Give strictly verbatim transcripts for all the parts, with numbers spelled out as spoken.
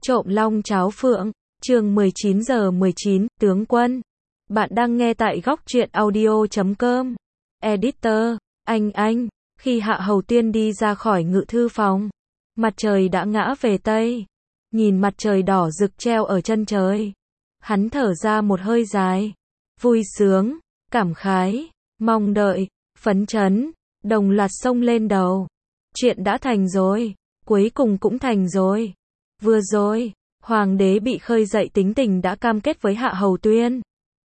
Trộm long cháo phượng, chương mười chín giờ mười chín, tướng quân. Bạn đang nghe tại góc truyện audio chấm com. Editor, anh anh, khi Hạ Hầu Tiên đi ra khỏi ngự thư phòng, mặt trời đã ngã về Tây. Nhìn mặt trời đỏ rực treo ở chân trời, hắn thở ra một hơi dài, vui sướng, cảm khái, mong đợi, phấn chấn, đồng loạt xông lên đầu. Chuyện đã thành rồi, cuối cùng cũng thành rồi. Vừa rồi, hoàng đế bị khơi dậy tính tình đã cam kết với Hạ Hầu Tuyên.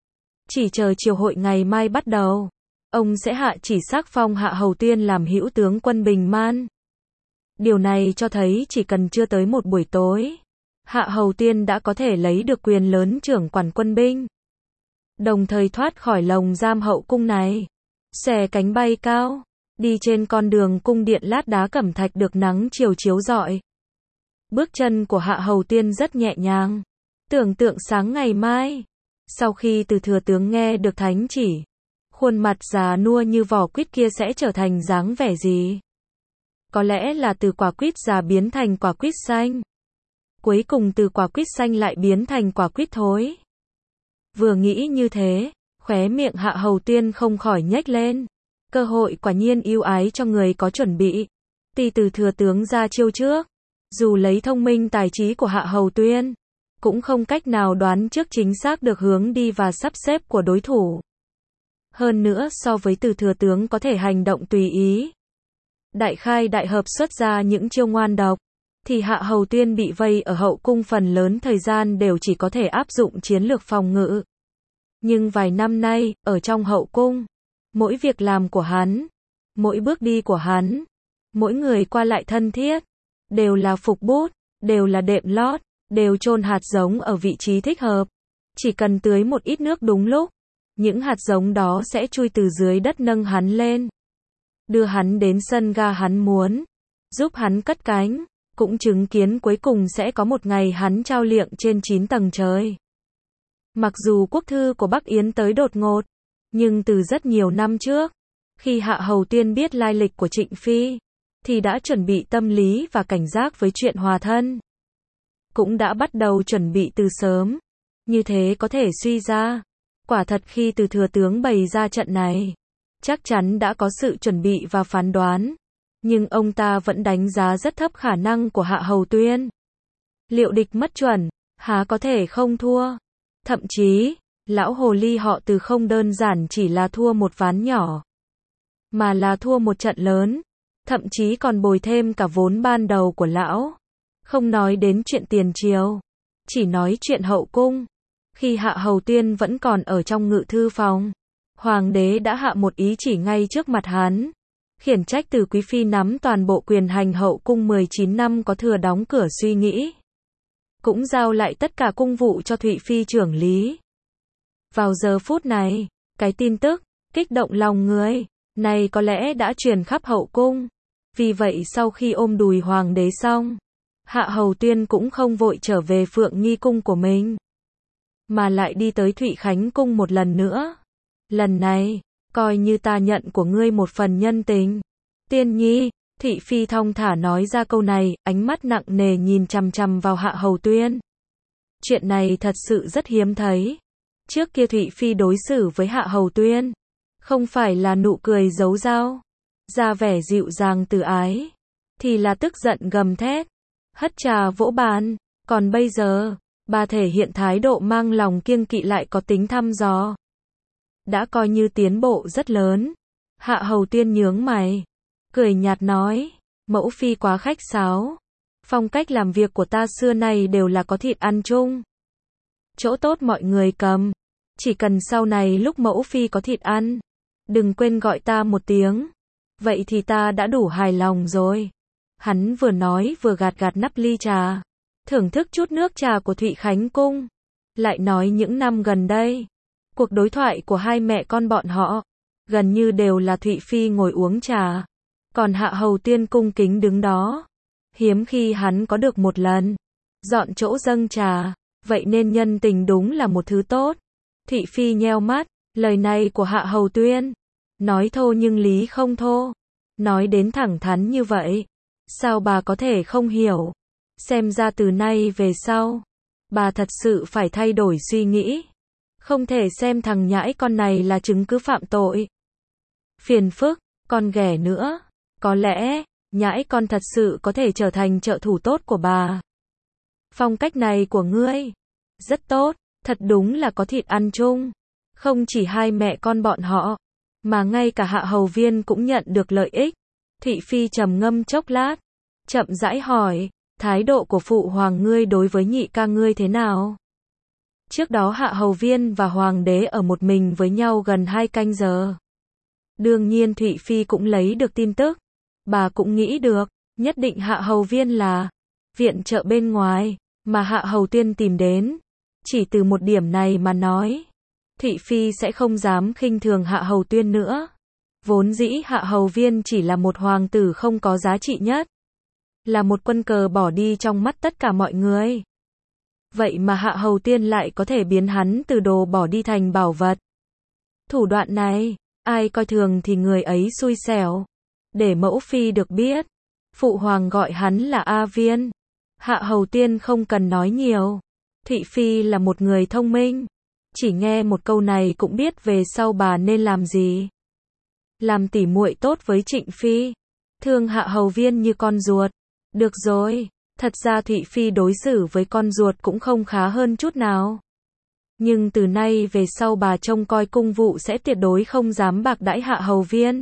Chỉ chờ triều hội ngày mai bắt đầu, ông sẽ hạ chỉ sắc phong Hạ Hầu Tuyên làm hữu tướng quân Bình Man. Điều này cho thấy chỉ cần chưa tới một buổi tối, Hạ Hầu Tuyên đã có thể lấy được quyền lớn trưởng quản quân binh, đồng thời thoát khỏi lồng giam hậu cung này, xòe cánh bay cao, đi trên con đường cung điện lát đá cẩm thạch được nắng chiều chiếu rọi. Bước chân của Hạ Hầu Tiên rất nhẹ nhàng. Tưởng tượng sáng ngày mai, sau khi từ thừa tướng nghe được thánh chỉ, khuôn mặt già nua như vỏ quýt kia sẽ trở thành dáng vẻ gì? Có lẽ là từ quả quýt già biến thành quả quýt xanh. Cuối cùng từ quả quýt xanh lại biến thành quả quýt thối. Vừa nghĩ như thế, khóe miệng Hạ Hầu Tiên không khỏi nhếch lên. Cơ hội quả nhiên ưu ái cho người có chuẩn bị. Tuy từ thừa tướng ra chiêu trước, dù lấy thông minh tài trí của Hạ Hầu Tuyên, cũng không cách nào đoán trước chính xác được hướng đi và sắp xếp của đối thủ. Hơn nữa so với từ thừa tướng có thể hành động tùy ý, đại khai đại hợp xuất ra những chiêu ngoan độc, thì Hạ Hầu Tuyên bị vây ở hậu cung phần lớn thời gian đều chỉ có thể áp dụng chiến lược phòng ngự. Nhưng vài năm nay, ở trong hậu cung, mỗi việc làm của hắn, mỗi bước đi của hắn, mỗi người qua lại thân thiết, đều là phục bút, đều là đệm lót, đều chôn hạt giống ở vị trí thích hợp. Chỉ cần tưới một ít nước đúng lúc, những hạt giống đó sẽ chui từ dưới đất nâng hắn lên, đưa hắn đến sân ga hắn muốn, giúp hắn cất cánh, cũng chứng kiến cuối cùng sẽ có một ngày hắn trao liệng trên chín tầng trời. Mặc dù quốc thư của Bắc Yến tới đột ngột, nhưng từ rất nhiều năm trước, khi Hạ Hầu Tiên biết lai lịch của Trịnh Phi, thì đã chuẩn bị tâm lý và cảnh giác với chuyện hòa thân. Cũng đã bắt đầu chuẩn bị từ sớm. Như thế có thể suy ra, quả thật khi từ thừa tướng bày ra trận này, chắc chắn đã có sự chuẩn bị và phán đoán. Nhưng ông ta vẫn đánh giá rất thấp khả năng của Hạ Hầu Tuyên. Liệu địch mất chuẩn, há có thể không thua. Thậm chí, lão hồ ly họ Từ không đơn giản chỉ là thua một ván nhỏ, mà là thua một trận lớn. Thậm chí còn bồi thêm cả vốn ban đầu của lão. Không nói đến chuyện tiền triều, chỉ nói chuyện hậu cung. Khi Hạ Hầu Tuyên vẫn còn ở trong ngự thư phòng, hoàng đế đã hạ một ý chỉ ngay trước mặt hắn, khiển trách Từ Quý Phi nắm toàn bộ quyền hành hậu cung mười chín năm có thừa đóng cửa suy nghĩ. Cũng giao lại tất cả cung vụ cho Thụy Phi trưởng lý. Vào giờ phút này, cái tin tức kích động lòng người này có lẽ đã truyền khắp hậu cung. Vì vậy sau khi ôm đùi hoàng đế xong, Hạ Hầu Tuyên cũng không vội trở về Phượng Nghi cung của mình, mà lại đi tới Thụy Khánh cung một lần nữa. Lần này, coi như ta nhận của ngươi một phần nhân tình. Tiên nhi, Thụy Phi thong thả nói ra câu này, ánh mắt nặng nề nhìn chằm chằm vào Hạ Hầu Tuyên. Chuyện này thật sự rất hiếm thấy. Trước kia Thụy Phi đối xử với Hạ Hầu Tuyên, không phải là nụ cười giấu dao, ra vẻ dịu dàng từ ái, thì là tức giận gầm thét, hất trà vỗ bàn. Còn bây giờ, bà thể hiện thái độ mang lòng kiêng kỵ lại có tính thăm dò. Đã coi như tiến bộ rất lớn. Hạ Hầu Tuyên nhướng mày, cười nhạt nói, mẫu phi quá khách sáo. Phong cách làm việc của ta xưa nay đều là có thịt ăn chung. Chỗ tốt mọi người cầm. Chỉ cần sau này lúc mẫu phi có thịt ăn, đừng quên gọi ta một tiếng. Vậy thì ta đã đủ hài lòng rồi. Hắn vừa nói vừa gạt gạt nắp ly trà, thưởng thức chút nước trà của Thụy Khánh cung. Lại nói những năm gần đây, cuộc đối thoại của hai mẹ con bọn họ, gần như đều là Thụy Phi ngồi uống trà, còn Hạ Hầu Tiên cung kính đứng đó. Hiếm khi hắn có được một lần dọn chỗ dâng trà, vậy nên nhân tình đúng là một thứ tốt. Thụy Phi nheo mắt, lời này của Hạ Hầu Tuyên, nói thô nhưng lý không thô. Nói đến thẳng thắn như vậy, sao bà có thể không hiểu? Xem ra từ nay về sau, bà thật sự phải thay đổi suy nghĩ. Không thể xem thằng nhãi con này là chứng cứ phạm tội. Phiền phức, con ghẻ nữa. Có lẽ, nhãi con thật sự có thể trở thành trợ thủ tốt của bà. Phong cách này của ngươi, rất tốt, thật đúng là có thịt ăn chung. Không chỉ hai mẹ con bọn họ, mà ngay cả Hạ Hầu Viên cũng nhận được lợi ích. Thị Phi trầm ngâm chốc lát, chậm rãi hỏi, thái độ của phụ hoàng ngươi đối với nhị ca ngươi thế nào? Trước đó Hạ Hầu Viên và hoàng đế ở một mình với nhau gần hai canh giờ. Đương nhiên Thụy Phi cũng lấy được tin tức. Bà cũng nghĩ được, nhất định Hạ Hầu Viên là viện trợ bên ngoài, mà Hạ Hầu Tuyên tìm đến. Chỉ từ một điểm này mà nói, Thụy Phi sẽ không dám khinh thường Hạ Hầu Tuyên nữa. Vốn dĩ Hạ Hầu Viên chỉ là một hoàng tử không có giá trị nhất. Là một quân cờ bỏ đi trong mắt tất cả mọi người. Vậy mà Hạ Hầu Tuyên lại có thể biến hắn từ đồ bỏ đi thành bảo vật. Thủ đoạn này, ai coi thường thì người ấy xui xẻo. Để mẫu phi được biết, phụ hoàng gọi hắn là A Viên. Hạ Hầu Tuyên không cần nói nhiều. Thụy Phi là một người thông minh. Chỉ nghe một câu này cũng biết về sau bà nên làm gì. Làm tỉ muội tốt với Trịnh Phi. Thương Hạ Hầu Viên như con ruột. Được rồi, thật ra Thụy Phi đối xử với con ruột cũng không khá hơn chút nào. Nhưng từ nay về sau bà trông coi cung vụ sẽ tuyệt đối không dám bạc đãi Hạ Hầu Viên.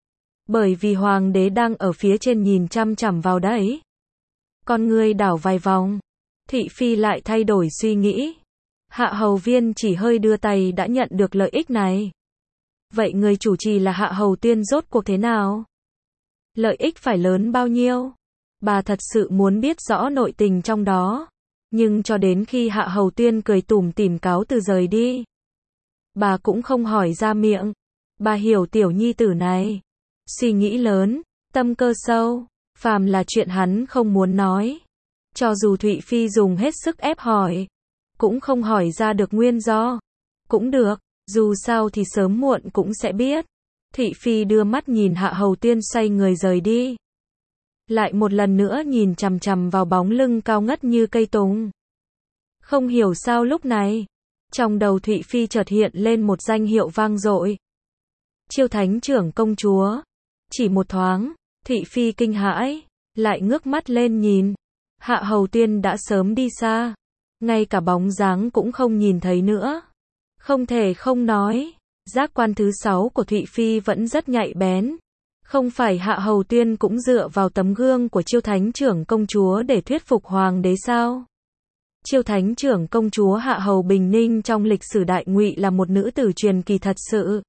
Bởi vì hoàng đế đang ở phía trên nhìn chăm chằm vào đấy. Con ngươi đảo vài vòng, Thụy Phi lại thay đổi suy nghĩ. Hạ Hầu Viên chỉ hơi đưa tay đã nhận được lợi ích này. Vậy người chủ trì là Hạ Hầu Tuyên rốt cuộc thế nào? Lợi ích phải lớn bao nhiêu? Bà thật sự muốn biết rõ nội tình trong đó. Nhưng cho đến khi Hạ Hầu Tuyên cười tủm tỉm cáo từ rời đi, bà cũng không hỏi ra miệng. Bà hiểu tiểu nhi tử này. Suy nghĩ lớn, tâm cơ sâu, phàm là chuyện hắn không muốn nói. Cho dù Thụy Phi dùng hết sức ép hỏi, cũng không hỏi ra được nguyên do. Cũng được, dù sao thì sớm muộn cũng sẽ biết. Thụy Phi đưa mắt nhìn Hạ Hầu Tuyên xoay người rời đi. Lại một lần nữa nhìn chằm chằm vào bóng lưng cao ngất như cây tùng. Không hiểu sao lúc này, trong đầu Thụy Phi chợt hiện lên một danh hiệu vang dội. Chiêu Thánh Trưởng Công Chúa. Chỉ một thoáng, Thụy Phi kinh hãi, lại ngước mắt lên nhìn. Hạ Hầu Tuyên đã sớm đi xa, ngay cả bóng dáng cũng không nhìn thấy nữa. Không thể không nói, giác quan thứ sáu của Thụy Phi vẫn rất nhạy bén. Không phải Hạ Hầu Tuyên cũng dựa vào tấm gương của Chiêu Thánh Trưởng Công Chúa để thuyết phục hoàng đế sao? Chiêu Thánh Trưởng Công Chúa Hạ Hầu Bình Ninh trong lịch sử Đại Ngụy là một nữ tử truyền kỳ thật sự.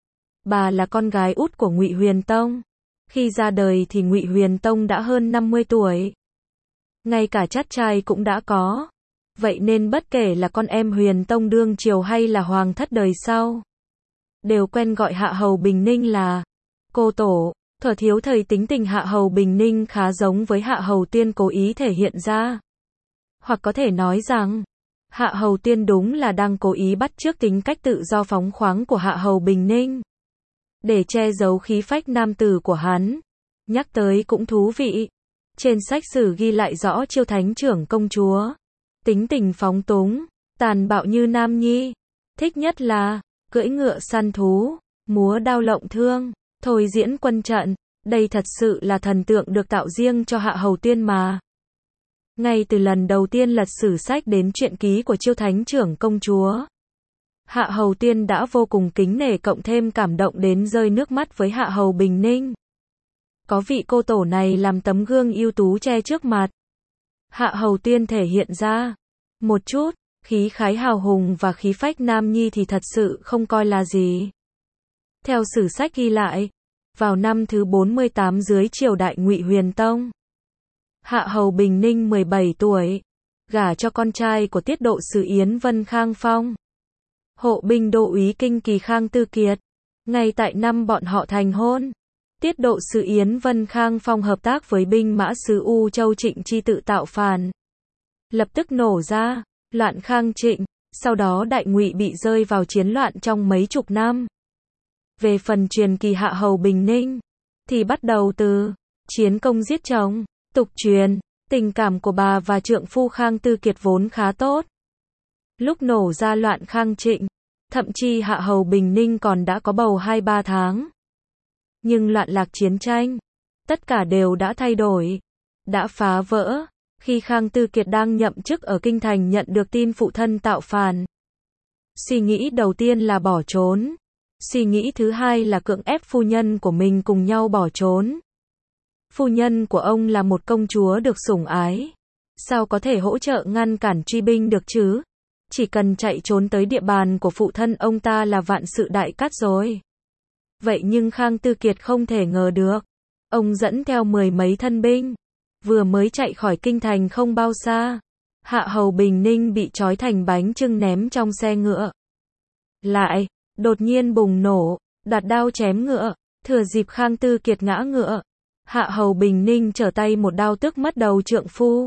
Bà là con gái út của Ngụy Huyền Tông. Khi ra đời thì Ngụy Huyền Tông đã hơn năm mươi tuổi. Ngay cả chắt trai cũng đã có. Vậy nên bất kể là con em Huyền Tông đương triều hay là hoàng thất đời sau, đều quen gọi Hạ Hầu Bình Ninh là cô tổ. Thuở thiếu thời tính tình Hạ Hầu Bình Ninh khá giống với Hạ Hầu Tuyên cố ý thể hiện ra. Hoặc có thể nói rằng, Hạ Hầu Tuyên đúng là đang cố ý bắt chước tính cách tự do phóng khoáng của Hạ Hầu Bình Ninh, để che giấu khí phách nam tử của hắn. Nhắc tới cũng thú vị. Trên sách sử ghi lại rõ Chiêu Thánh Trưởng Công Chúa. Tính tình phóng túng, tàn bạo như nam nhi. Thích nhất là, cưỡi ngựa săn thú, múa đao lộng thương, thôi diễn quân trận. Đây thật sự là thần tượng được tạo riêng cho Hạ Hầu Tuyên mà. Ngay từ lần đầu tiên lật sử sách đến truyện ký của Chiêu Thánh Trưởng Công Chúa, Hạ Hầu Tuyên đã vô cùng kính nể cộng thêm cảm động đến rơi nước mắt với Hạ Hầu Bình Ninh. Có vị cô tổ này làm tấm gương ưu tú che trước mặt, Hạ Hầu Tuyên thể hiện ra một chút khí khái hào hùng và khí phách nam nhi thì thật sự không coi là gì. Theo sử sách ghi lại, vào năm thứ bốn mươi tám dưới triều đại Ngụy Huyền Tông, Hạ Hầu Bình Ninh mười bảy tuổi, gả cho con trai của tiết độ sử Yến Vân Khang Phong, hộ binh đô úy Kinh Kỳ Khang Tư Kiệt. Ngay tại năm bọn họ thành hôn, tiết độ sử Yến Vân Khang Phong hợp tác với binh mã sứ U Châu Trịnh Chi tự tạo phản, lập tức nổ ra loạn Khang Trịnh. Sau đó Đại Ngụy bị rơi vào chiến loạn trong mấy chục năm. Về phần truyền kỳ Hạ Hầu Bình Ninh, thì bắt đầu từ chiến công giết chồng, tục truyền, Tình cảm của bà và trượng phu Khang Tư Kiệt vốn khá tốt. Lúc nổ ra loạn Khang Trịnh, thậm chí Hạ Hầu Bình Ninh còn đã có bầu hai ba tháng. Nhưng loạn lạc chiến tranh, tất cả đều đã thay đổi, đã phá vỡ, khi Khang Tư Kiệt đang nhậm chức ở Kinh Thành nhận được tin phụ thân tạo phản. Suy nghĩ đầu tiên là bỏ trốn. Suy nghĩ thứ hai là cưỡng ép phu nhân của mình cùng nhau bỏ trốn. Phu nhân của ông là một công chúa được sủng ái. Sao có thể hỗ trợ ngăn cản truy binh được chứ? Chỉ cần chạy trốn tới địa bàn của phụ thân ông ta là vạn sự đại cát rồi. Vậy nhưng Khang Tư Kiệt không thể ngờ được. Ông dẫn theo mười mấy thân binh. Vừa mới chạy khỏi Kinh Thành không bao xa. Hạ Hầu Bình Ninh bị trói thành bánh chưng ném trong xe ngựa. Lại, đột nhiên bùng nổ, đặt đao chém ngựa, thừa dịp Khang Tư Kiệt ngã ngựa. Hạ Hầu Bình Ninh trở tay một đao tước mất đầu trượng phu.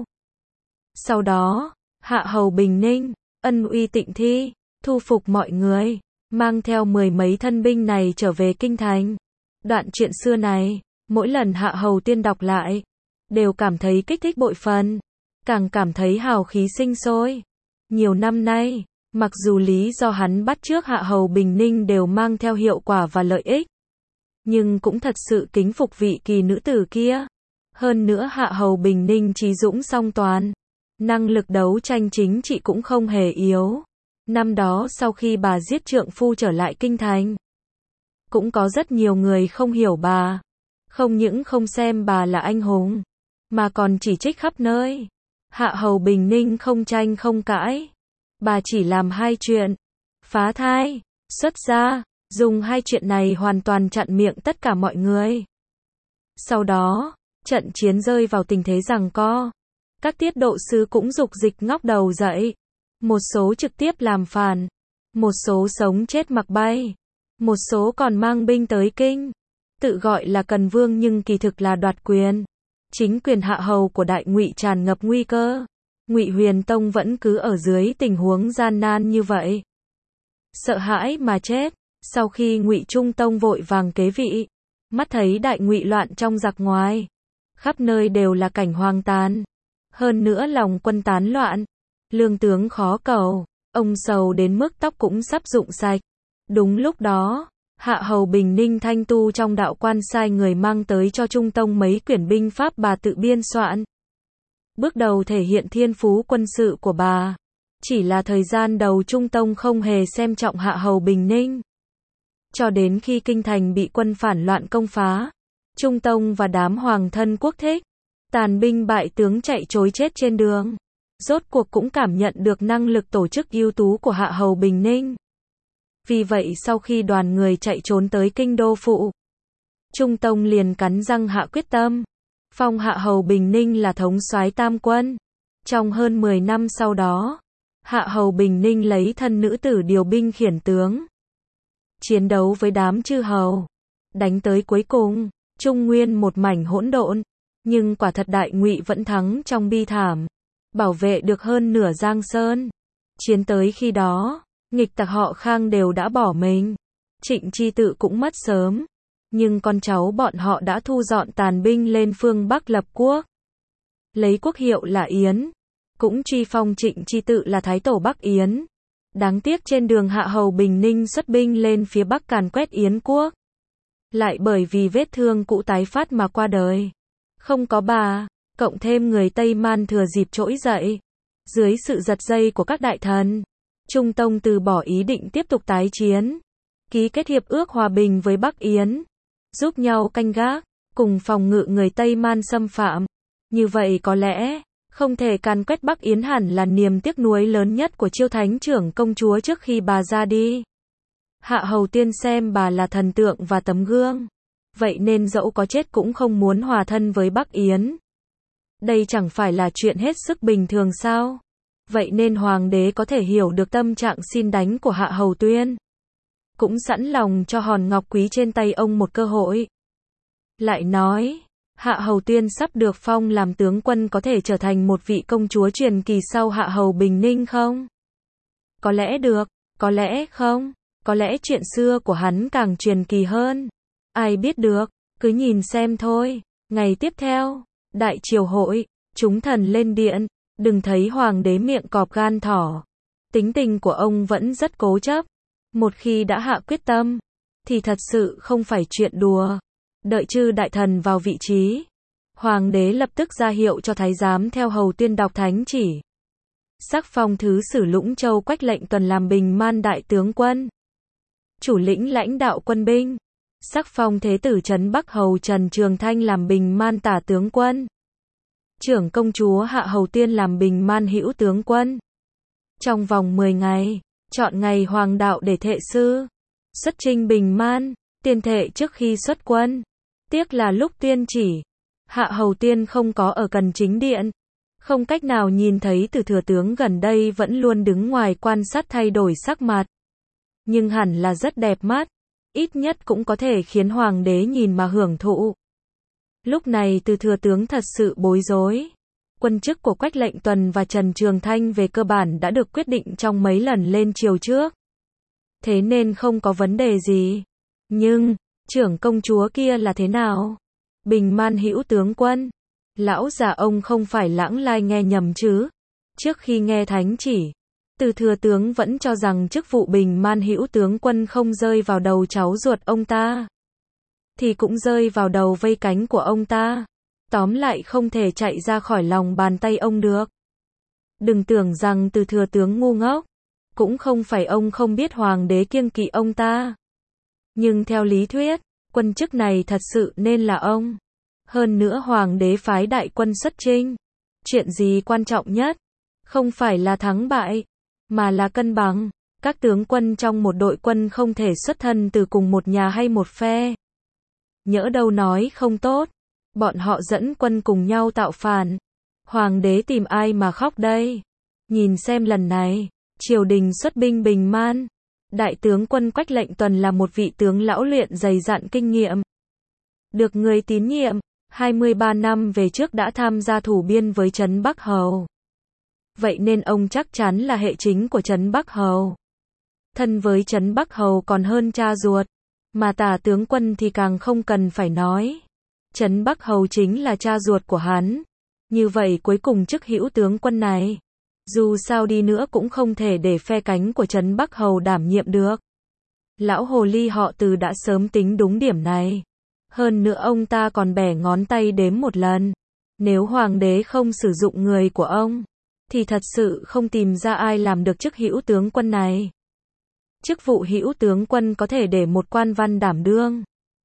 Sau đó, Hạ Hầu Bình Ninh, ân uy tịnh thi, thu phục mọi người, mang theo mười mấy thân binh này trở về Kinh Thành. Đoạn chuyện xưa này, mỗi lần Hạ Hầu Tiên đọc lại, đều cảm thấy kích thích bội phần, càng cảm thấy hào khí sinh sôi. Nhiều năm nay, mặc dù lý do hắn bắt chước Hạ Hầu Bình Ninh đều mang theo hiệu quả và lợi ích, nhưng cũng thật sự kính phục vị kỳ nữ tử kia. Hơn nữa Hạ Hầu Bình Ninh trí dũng song toàn, năng lực đấu tranh chính trị cũng không hề yếu. Năm đó sau khi bà giết trượng phu trở lại Kinh Thành, cũng có rất nhiều người không hiểu bà, không những không xem bà là anh hùng, mà còn chỉ trích khắp nơi. Hạ Hầu Bình Ninh không tranh không cãi, bà chỉ làm hai chuyện: phá thai, xuất gia. Dùng hai chuyện này hoàn toàn chặn miệng tất cả mọi người. Sau đó, trận chiến rơi vào tình thế giằng co. Các tiết độ sứ cũng dục dịch ngóc đầu dậy. Một số trực tiếp làm phản, một số sống chết mặc bay, một số còn mang binh tới kinh, tự gọi là cần vương nhưng kỳ thực là đoạt quyền. Chính quyền Hạ Hầu của Đại Ngụy tràn ngập nguy cơ. Ngụy Huyền Tông vẫn cứ ở dưới tình huống gian nan như vậy, sợ hãi mà chết. Sau khi Ngụy Trung Tông vội vàng kế vị, mắt thấy Đại Ngụy loạn trong giặc ngoài, khắp nơi đều là cảnh hoang tàn, hơn nữa lòng quân tán loạn, lương tướng khó cầu, ông sầu đến mức tóc cũng sắp rụng sạch. Đúng lúc đó, Hạ Hầu Bình Ninh thanh tu trong đạo quan sai người mang tới cho Trung Tông mấy quyển binh pháp bà tự biên soạn. Bước đầu thể hiện thiên phú quân sự của bà. Chỉ là thời gian đầu Trung Tông không hề xem trọng Hạ Hầu Bình Ninh. Cho đến khi Kinh Thành bị quân phản loạn công phá, Trung Tông và đám hoàng thân quốc thích, tàn binh bại tướng chạy trối chết trên đường, rốt cuộc cũng cảm nhận được năng lực tổ chức ưu tú của Hạ Hầu Bình Ninh. Vì vậy sau khi đoàn người chạy trốn tới kinh đô phụ, Trung Tông liền cắn răng hạ quyết tâm, phong Hạ Hầu Bình Ninh là thống soái tam quân. Trong hơn mười năm sau đó, Hạ Hầu Bình Ninh lấy thân nữ tử điều binh khiển tướng, chiến đấu với đám chư hầu, đánh tới cuối cùng, Trung Nguyên một mảnh hỗn độn, nhưng quả thật Đại Ngụy vẫn thắng trong bi thảm, bảo vệ được hơn nửa Giang Sơn. Chiến tới khi đó, nghịch tặc họ Khang đều đã bỏ mình, Trịnh Chi Tự cũng mất sớm, nhưng con cháu bọn họ đã thu dọn tàn binh lên phương Bắc lập quốc, lấy quốc hiệu là Yến, cũng truy phong Trịnh Chi Tự là Thái Tổ Bắc Yến. Đáng tiếc trên đường Hạ Hầu Bình Ninh xuất binh lên phía Bắc càn quét Yến quốc, lại bởi vì vết thương cũ tái phát mà qua đời. Không có bà, cộng thêm người Tây Man thừa dịp trỗi dậy, dưới sự giật dây của các đại thần, Trung Tông từ bỏ ý định tiếp tục tái chiến, ký kết hiệp ước hòa bình với Bắc Yến, giúp nhau canh gác, cùng phòng ngự người Tây Man xâm phạm. Như vậy có lẽ không thể càn quét Bắc Yến hẳn là niềm tiếc nuối lớn nhất của Chiêu Thánh trưởng công chúa trước khi bà ra đi. Hạ Hầu Tiên xem bà là thần tượng và tấm gương, vậy nên dẫu có chết cũng không muốn hòa thân với Bắc Yến. Đây chẳng phải là chuyện hết sức bình thường sao? Vậy nên hoàng đế có thể hiểu được tâm trạng xin đánh của Hạ Hầu Tuyên, cũng sẵn lòng cho hòn ngọc quý trên tay ông một cơ hội. Lại nói, Hạ Hầu Tuyên sắp được phong làm tướng quân có thể trở thành một vị công chúa truyền kỳ sau Hạ Hầu Bình Ninh không? Có lẽ được, có lẽ không, có lẽ chuyện xưa của hắn càng truyền kỳ hơn. Ai biết được, cứ nhìn xem thôi. Ngày tiếp theo, Đại Triều Hội, Chúng thần lên điện, đừng thấy hoàng đế miệng cọp gan thỏ. Tính tình của ông vẫn rất cố chấp. Một khi đã hạ quyết tâm, thì thật sự không phải chuyện đùa. Đợi chư đại thần vào vị trí, hoàng đế lập tức ra hiệu cho thái giám theo hầu tuyên đọc thánh chỉ. Sắc phong thứ sử Lũng Châu Quách Lệnh Tuần làm Bình Man đại tướng quân, chủ lĩnh lãnh đạo quân binh. Sắc phong thế tử trấn Bắc hầu Trần Trường Thanh làm Bình Man tả tướng quân, trưởng công chúa Hạ Hầu Tiên làm Bình Man hữu tướng quân. Trong vòng mười ngày, chọn ngày hoàng đạo để thệ sư xuất chinh Bình Man, tiên thệ trước khi xuất quân. Tiếc là lúc tuyên chỉ, Hạ Hầu Tiên không có ở gần chính điện, không cách nào nhìn thấy từ thừa tướng gần đây vẫn luôn đứng ngoài quan sát thay đổi sắc mặt. Nhưng hẳn là rất đẹp mắt, ít nhất cũng có thể khiến hoàng đế nhìn mà hưởng thụ. Lúc này từ thừa tướng thật sự bối rối. Quân chức của Quách Lệnh Tuần và Trần Trường Thanh về cơ bản đã được quyết định trong mấy lần lên triều trước. Thế nên không có vấn đề gì. Nhưng, trưởng công chúa kia là thế nào? Bình Man hữu tướng quân. Lão già ông không phải lãng lai nghe nhầm chứ? Trước khi nghe thánh chỉ, từ thừa tướng vẫn cho rằng chức vụ Bình Man hữu tướng quân không rơi vào đầu cháu ruột ông ta, thì cũng rơi vào đầu vây cánh của ông ta. Tóm lại không thể chạy ra khỏi lòng bàn tay ông được. Đừng tưởng rằng từ thừa tướng ngu ngốc. Cũng không phải ông không biết hoàng đế kiêng kỵ ông ta. Nhưng theo lý thuyết, quân chức này thật sự nên là ông. Hơn nữa hoàng đế phái đại quân xuất chinh. Chuyện gì quan trọng nhất? Không phải là thắng bại, mà là cân bằng. Các tướng quân trong một đội quân không thể xuất thân từ cùng một nhà hay một phe. Nhỡ đâu nói không tốt, bọn họ dẫn quân cùng nhau tạo phản. Hoàng đế tìm ai mà khóc đây? Nhìn xem lần này, triều đình xuất binh Bình Man. Đại tướng quân Quách Lệnh Tuần là một vị tướng lão luyện dày dặn kinh nghiệm. Được người tín nhiệm, hai mươi ba năm về trước đã tham gia thủ biên với Trấn Bắc Hầu. Vậy nên ông chắc chắn là hệ chính của Trấn Bắc Hầu. Thân với Trấn Bắc Hầu còn hơn cha ruột. Mà tả tướng quân thì càng không cần phải nói. Trấn Bắc Hầu chính là cha ruột của hắn. Như vậy cuối cùng chức hữu tướng quân này, dù sao đi nữa cũng không thể để phe cánh của Trấn Bắc Hầu đảm nhiệm được. Lão hồ ly họ Từ đã sớm tính đúng điểm này. Hơn nữa ông ta còn bẻ ngón tay đếm một lần. Nếu hoàng đế không sử dụng người của ông, thì thật sự không tìm ra ai làm được chức hữu tướng quân này. Chức vụ hữu tướng quân có thể để một quan văn đảm đương.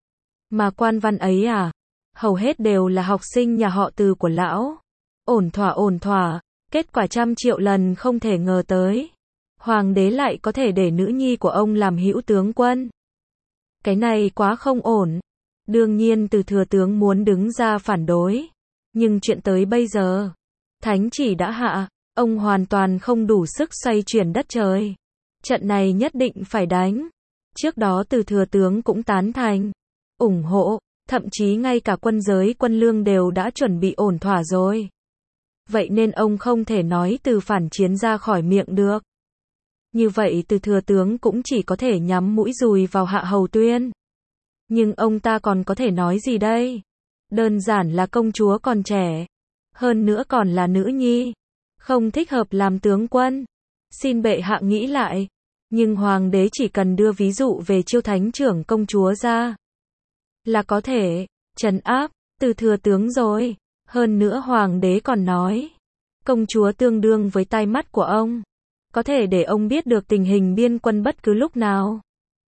Mà quan văn ấy à, hầu hết đều là học sinh nhà họ Từ của lão. Ổn thỏa ổn thỏa, kết quả trăm triệu lần không thể ngờ tới. Hoàng đế lại có thể để nữ nhi của ông làm hữu tướng quân. Cái này quá không ổn. Đương nhiên từ thừa tướng muốn đứng ra phản đối. Nhưng chuyện tới bây giờ, thánh chỉ đã hạ, ông hoàn toàn không đủ sức xoay chuyển đất trời. Trận này nhất định phải đánh. Trước đó từ thừa tướng cũng tán thành, ủng hộ, thậm chí ngay cả quân giới quân lương đều đã chuẩn bị ổn thỏa rồi. Vậy nên ông không thể nói từ phản chiến ra khỏi miệng được. Như vậy từ thừa tướng cũng chỉ có thể nhắm mũi dùi vào Hạ Hầu Tuyên. Nhưng ông ta còn có thể nói gì đây? Đơn giản là công chúa còn trẻ. Hơn nữa còn là nữ nhi. Không thích hợp làm tướng quân. Xin bệ hạ nghĩ lại. Nhưng hoàng đế chỉ cần đưa ví dụ về chiêu thánh trưởng công chúa ra, là có thể trấn áp từ thừa tướng rồi. Hơn nữa hoàng đế còn nói, công chúa tương đương với tai mắt của ông. Có thể để ông biết được tình hình biên quân bất cứ lúc nào.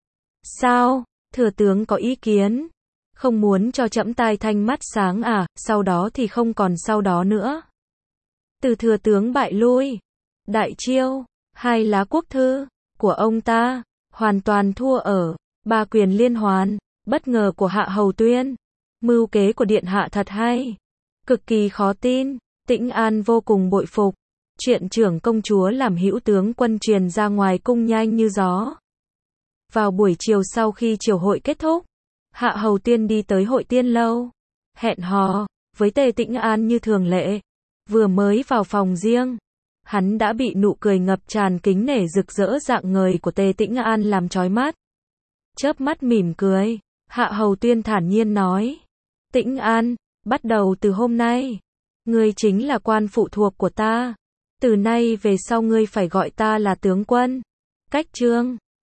Sao? Thừa tướng có ý kiến? Không muốn cho trẫm tai thanh mắt sáng à, sau đó thì không còn sau đó nữa. Từ thừa tướng bại lui. Đại chiêu, hai lá quốc thư của ông ta, hoàn toàn thua ở ba quyền liên hoàn, bất ngờ của Hạ Hầu Tuyên. Mưu kế của điện hạ thật hay. Cực kỳ khó tin, Tĩnh An vô cùng bội phục. Chuyện trưởng công chúa làm hữu tướng quân truyền ra ngoài cung nhanh như gió. Vào buổi chiều sau khi triều hội kết thúc, Hạ Hầu Tuyên đi tới hội tiên lâu, hẹn hò với Tề Tĩnh An như thường lệ. Vừa mới vào phòng riêng, hắn đã bị nụ cười ngập tràn kính nể rực rỡ rạng ngời của Tề Tĩnh An làm chói mắt. Chớp mắt mỉm cười, Hạ Hầu Tuyên thản nhiên nói: Tĩnh An, bắt đầu từ hôm nay, Ngươi chính là quan phụ thuộc của ta. Từ nay về sau ngươi phải gọi ta là tướng quân. Cách chương